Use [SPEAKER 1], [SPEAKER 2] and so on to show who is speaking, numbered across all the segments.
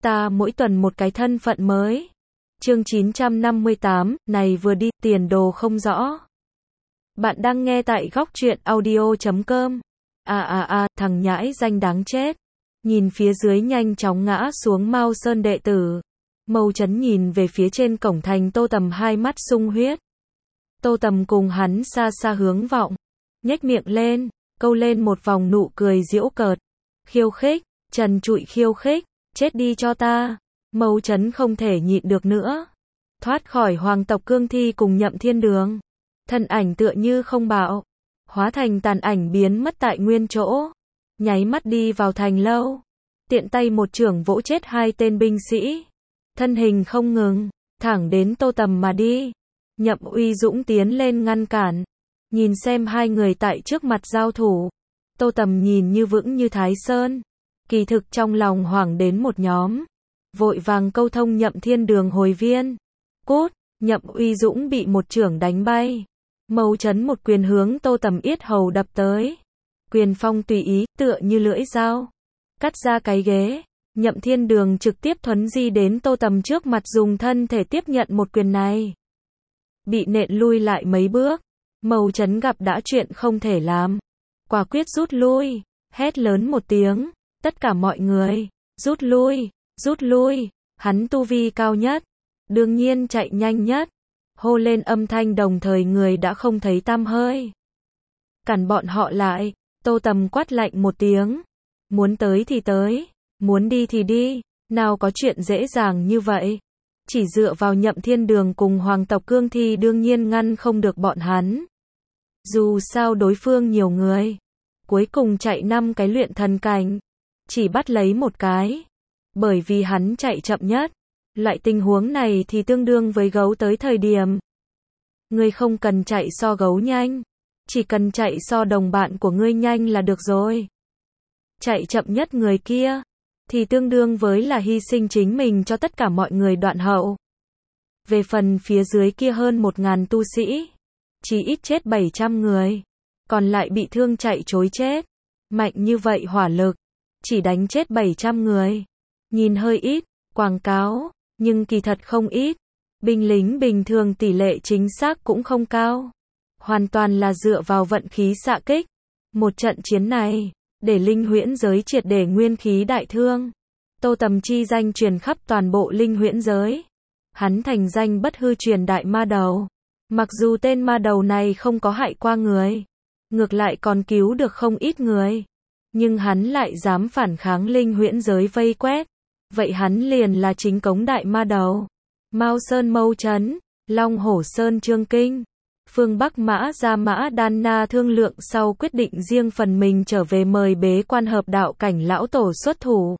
[SPEAKER 1] ta mỗi tuần một cái thân phận mới. Chương 958, này vừa đi, tiền đồ không rõ. Bạn đang nghe tại góc truyện audio.com. Thằng nhãi danh đáng chết. Nhìn phía dưới nhanh chóng ngã xuống Mao Sơn đệ tử. Mâu Chấn nhìn về phía trên cổng thành Tô Tầm, hai mắt sung huyết. Tô Tầm cùng hắn xa xa hướng vọng, nhếch miệng lên, câu lên một vòng nụ cười giễu cợt, khiêu khích, trần trụi khiêu khích, chết đi cho ta. Mâu Chấn không thể nhịn được nữa, thoát khỏi hoàng tộc cương thi cùng Nhậm Thiên Đường, thân ảnh tựa như không bạo, hóa thành tàn ảnh biến mất tại nguyên chỗ, nháy mắt đi vào thành lâu, tiện tay một chưởng vỗ chết hai tên binh sĩ, thân hình không ngừng, thẳng đến Tô Tầm mà đi. Nhậm Uy Dũng tiến lên ngăn cản, nhìn xem hai người tại trước mặt giao thủ. Tô Tầm nhìn như vững như Thái Sơn, kỳ thực trong lòng hoảng đến một nhóm, vội vàng câu thông Nhậm Thiên Đường hồi viên. Cút, Nhậm Uy Dũng bị một chưởng đánh bay. Mâu Chấn một quyền hướng Tô Tầm yết hầu đập tới. Quyền phong tùy ý, tựa như lưỡi dao, cắt ra cái ghế. Nhậm Thiên Đường trực tiếp thuấn di đến Tô Tầm trước mặt, dùng thân thể tiếp nhận một quyền này. Bị nện lui lại mấy bước. Mâu Chấn gặp đã chuyện không thể làm, quả quyết rút lui, hét lớn một tiếng, tất cả mọi người, rút lui, rút lui. Hắn tu vi cao nhất, đương nhiên chạy nhanh nhất, hô lên âm thanh đồng thời người đã không thấy tăm hơi. Cản bọn họ lại. Tô Tầm quát lạnh một tiếng, muốn tới thì tới, muốn đi thì đi, nào có chuyện dễ dàng như vậy. Chỉ dựa vào Nhậm Thiên Đường cùng hoàng tộc cương thi đương nhiên ngăn không được bọn hắn. Dù sao đối phương nhiều người, cuối cùng chạy 5 cái luyện thần cảnh, chỉ bắt lấy một cái, bởi vì hắn chạy chậm nhất. Loại tình huống này thì tương đương với gấu tới thời điểm. Ngươi không cần chạy so gấu nhanh, chỉ cần chạy so đồng bạn của ngươi nhanh là được rồi. Chạy chậm nhất người kia thì tương đương với là hy sinh chính mình cho tất cả mọi người đoạn hậu. Về phần phía dưới kia hơn 1000 tu sĩ, chỉ ít chết 700 người, còn lại bị thương chạy trối chết. Mạnh như vậy hỏa lực, chỉ đánh chết 700 người. Nhìn hơi ít, quảng cáo, nhưng kỳ thật không ít. Binh lính bình thường tỷ lệ chính xác cũng không cao. Hoàn toàn là dựa vào vận khí xạ kích. Một trận chiến này, để linh huyễn giới triệt để nguyên khí đại thương. Tô Tầm chi danh truyền khắp toàn bộ linh huyễn giới. Hắn thành danh bất hư truyền đại ma đầu. Mặc dù tên ma đầu này không có hại qua người, ngược lại còn cứu được không ít người, nhưng hắn lại dám phản kháng linh huyễn giới vây quét. Vậy hắn liền là chính cống đại ma đầu. Mao Sơn Mâu Chấn, Long Hổ Sơn Trương Kinh, phương Bắc Mã Gia Mã Đan Na thương lượng sau quyết định riêng phần mình trở về mời bế quan hợp đạo cảnh lão tổ xuất thủ.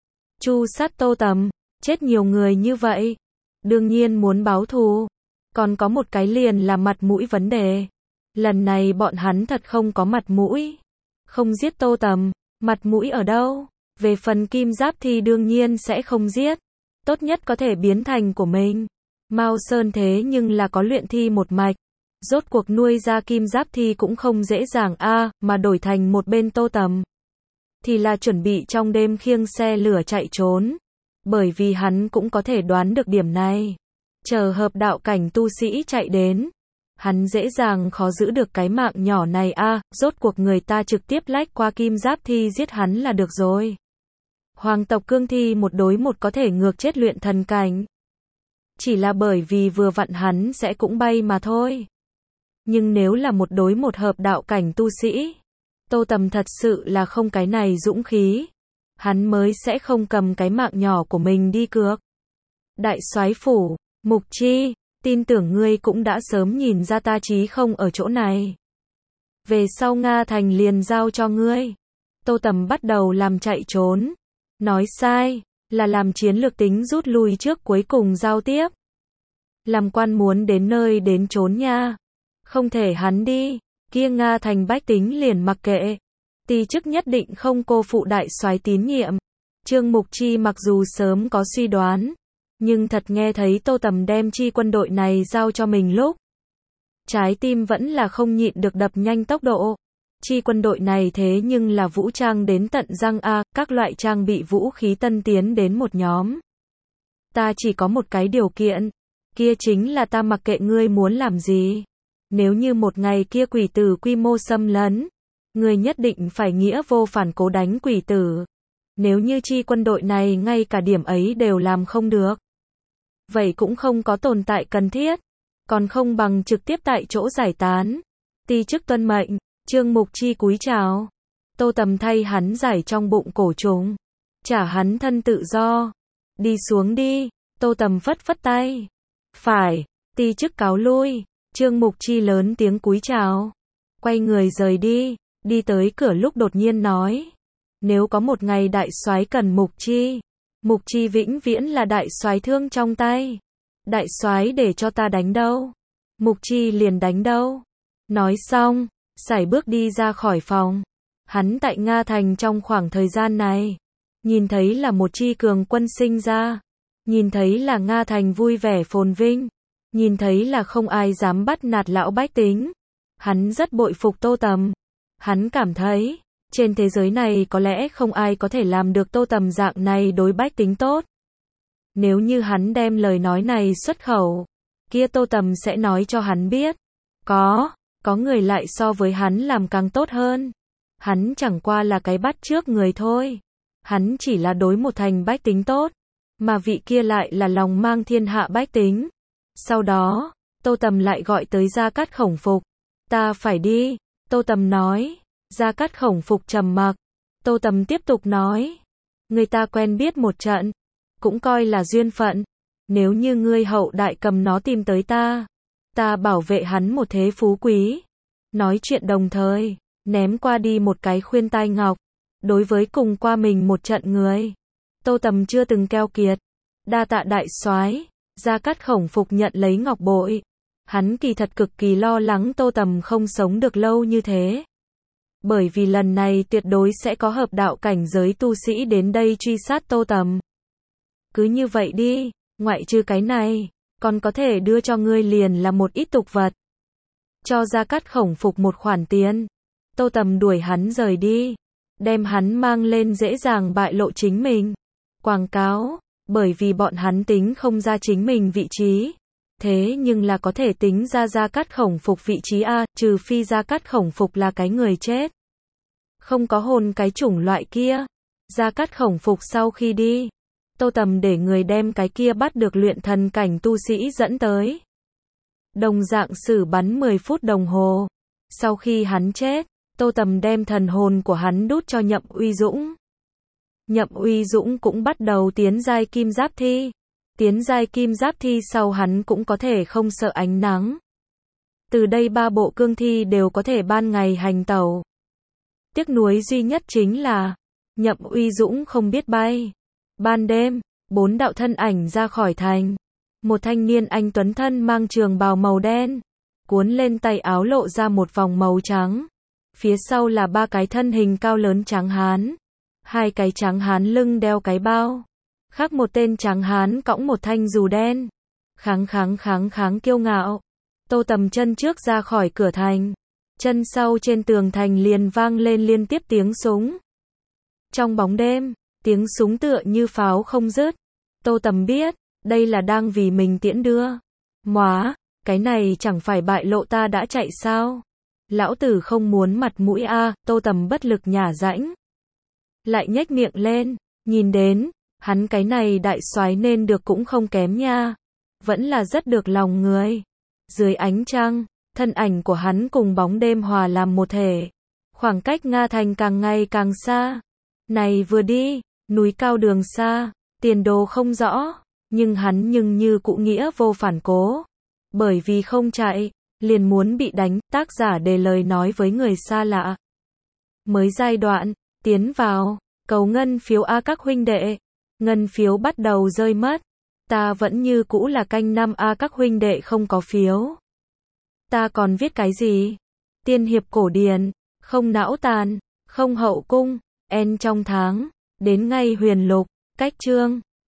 [SPEAKER 1] Chu sát Tô Tầm, chết nhiều người như vậy, đương nhiên muốn báo thù. Còn có một cái liền là mặt mũi vấn đề. Lần này bọn hắn thật không có mặt mũi. Không giết Tô Tầm, mặt mũi ở đâu? Về phần kim giáp thì đương nhiên sẽ không giết. Tốt nhất có thể biến thành của mình. Mao Sơn thế nhưng là có luyện thi một mạch. Rốt cuộc nuôi ra kim giáp thì cũng không dễ dàng mà đổi thành một bên Tô Tầm thì là chuẩn bị trong đêm khiêng xe lửa chạy trốn. Bởi vì hắn cũng có thể đoán được điểm này. Chờ hợp đạo cảnh tu sĩ chạy đến, hắn dễ dàng khó giữ được cái mạng nhỏ này rốt cuộc người ta trực tiếp lách qua kim giáp thi giết hắn là được rồi. Hoàng tộc cương thi một đối một có thể ngược chết luyện thần cảnh. Chỉ là bởi vì vừa vặn hắn sẽ cũng bay mà thôi. Nhưng nếu là một đối một hợp đạo cảnh tu sĩ, Tô Tầm thật sự là không cái này dũng khí. Hắn mới sẽ không cầm cái mạng nhỏ của mình đi cược. Đại soái phủ, Mục Chi, tin tưởng ngươi cũng đã sớm nhìn ra ta chí không ở chỗ này. Về sau Nga Thành liền giao cho ngươi. Tô Tầm bắt đầu làm chạy trốn. Nói sai, là làm chiến lược tính rút lui trước cuối cùng giao tiếp. Làm quan muốn đến nơi đến chốn nha. Không thể hắn đi, kia Nga Thành bách tính liền mặc kệ. Ti chức nhất định không cô phụ đại soái tín nhiệm. Trương Mục Chi mặc dù sớm có suy đoán, nhưng thật nghe thấy Tô Tầm đem chi quân đội này giao cho mình lúc, trái tim vẫn là không nhịn được đập nhanh tốc độ. Chi quân đội này thế nhưng là vũ trang đến tận răng a, các loại trang bị vũ khí tân tiến đến một nhóm. Ta chỉ có một cái điều kiện, kia chính là ta mặc kệ ngươi muốn làm gì. Nếu như một ngày kia quỷ tử quy mô xâm lấn, ngươi nhất định phải nghĩa vô phản cố đánh quỷ tử. Nếu như chi quân đội này ngay cả điểm ấy đều làm không được, vậy cũng không có tồn tại cần thiết, còn không bằng trực tiếp tại chỗ giải tán. Ti chức tuân mệnh, Trương Mục Chi cúi chào. Tô Tầm thay hắn giải trong bụng cổ trùng, trả hắn thân tự do. Đi xuống đi, Tô Tầm phất phất tay. Phải, ti chức cáo lui. Trương Mục Chi lớn tiếng cúi chào, quay người rời đi, đi tới cửa lúc đột nhiên nói. Nếu có một ngày đại soái cần Mục Chi vĩnh viễn là đại soái thương trong tay. Đại soái để cho ta đánh đâu, Mục Chi liền đánh đâu. Nói xong, sải bước đi ra khỏi phòng. Hắn tại Nga Thành trong khoảng thời gian này, nhìn thấy là một chi cường quân sinh ra, nhìn thấy là Nga Thành vui vẻ phồn vinh, nhìn thấy là không ai dám bắt nạt lão bách tính. Hắn rất bội phục Tô Tầm. Hắn cảm thấy, trên thế giới này có lẽ không ai có thể làm được Tô Tầm dạng này đối bách tính tốt. Nếu như hắn đem lời nói này xuất khẩu, kia Tô Tầm sẽ nói cho hắn biết, có người lại so với hắn làm càng tốt hơn. Hắn chẳng qua là cái bắt chước người thôi. Hắn chỉ là đối một thành bách tính tốt, mà vị kia lại là lòng mang thiên hạ bách tính. Sau đó, Tô Tầm lại gọi tới Gia Cát Khổng Phục. Ta phải đi, Tô Tầm nói. Gia Cát Khổng Phục trầm mặc. Tô Tầm tiếp tục nói. Người ta quen biết một trận, cũng coi là duyên phận. Nếu như ngươi hậu đại cầm nó tìm tới ta bảo vệ hắn một thế phú quý. Nói chuyện đồng thời, ném qua đi một cái khuyên tai ngọc. Đối với cùng qua mình một trận người, Tô Tầm chưa từng keo kiệt. Đa tạ đại soái. Gia Cát Khổng Phục nhận lấy ngọc bội. Hắn kỳ thật cực kỳ lo lắng Tô Tầm không sống được lâu như thế. Bởi vì lần này tuyệt đối sẽ có hợp đạo cảnh giới tu sĩ đến đây truy sát Tô Tầm. Cứ như vậy đi, ngoại trừ cái này, còn có thể đưa cho ngươi liền là một ít tục vật. Cho Gia Cát Khổng Phục một khoản tiền. Tô Tầm đuổi hắn rời đi, đem hắn mang lên dễ dàng bại lộ chính mình. Quảng cáo, bởi vì bọn hắn tính không ra chính mình vị trí. Thế nhưng là có thể tính ra Gia Cát Khổng Phục vị trí A, trừ phi Gia Cát Khổng Phục là cái người chết. Không có hồn cái chủng loại kia. Gia Cát Khổng Phục sau khi đi, Tô Tầm để người đem cái kia bắt được luyện thần cảnh tu sĩ dẫn tới. Đồng dạng xử bắn 10 phút đồng hồ. Sau khi hắn chết, Tô Tầm đem thần hồn của hắn đút cho Nhậm Uy Dũng. Nhậm Uy Dũng cũng bắt đầu tiến giai kim giáp thi. Tiến giai kim giáp thi sau hắn cũng có thể không sợ ánh nắng. Từ đây 3 bộ cương thi đều có thể ban ngày hành tẩu. Tiếc nuối duy nhất chính là Nhậm Uy Dũng không biết bay. Ban đêm, 4 đạo thân ảnh ra khỏi thành. Một thanh niên anh tuấn thân mang trường bào màu đen, cuốn lên tay áo lộ ra một vòng màu trắng. Phía sau là 3 cái thân hình cao lớn tráng hán. 2 cái tráng hán lưng đeo cái bao. Khác một tên tráng hán cõng một thanh dù đen. Kháng kiêu ngạo. Tô Tầm chân trước ra khỏi cửa thành. Chân sau trên tường thành liền vang lên liên tiếp tiếng súng. Trong bóng đêm, tiếng súng tựa như pháo không dứt. Tô Tầm biết, đây là đang vì mình tiễn đưa. Móa, cái này chẳng phải bại lộ ta đã chạy sao? Lão tử không muốn mặt mũi a. Tô Tầm bất lực nhả rãnh. Lại nhếch miệng lên, nhìn đến, hắn cái này đại soái nên được cũng không kém nha. Vẫn là rất được lòng người. Dưới ánh trăng, thân ảnh của hắn cùng bóng đêm hòa làm một thể. Khoảng cách Nga Thành càng ngày càng xa. Này vừa đi, núi cao đường xa, tiền đồ không rõ. Nhưng hắn như cũ nghĩa vô phản cố. Bởi vì không chạy, liền muốn bị đánh. Tác giả để lời nói với người xa lạ. Mới giai đoạn, tiến vào, cầu ngân phiếu A các huynh đệ. Ngân phiếu bắt đầu rơi mất. Ta vẫn như cũ là canh năm A các huynh đệ không có phiếu. Ta còn viết cái gì? Tiên hiệp cổ điển, không não tàn, không hậu cung, en trong tháng, đến ngay huyền lục, cách chương.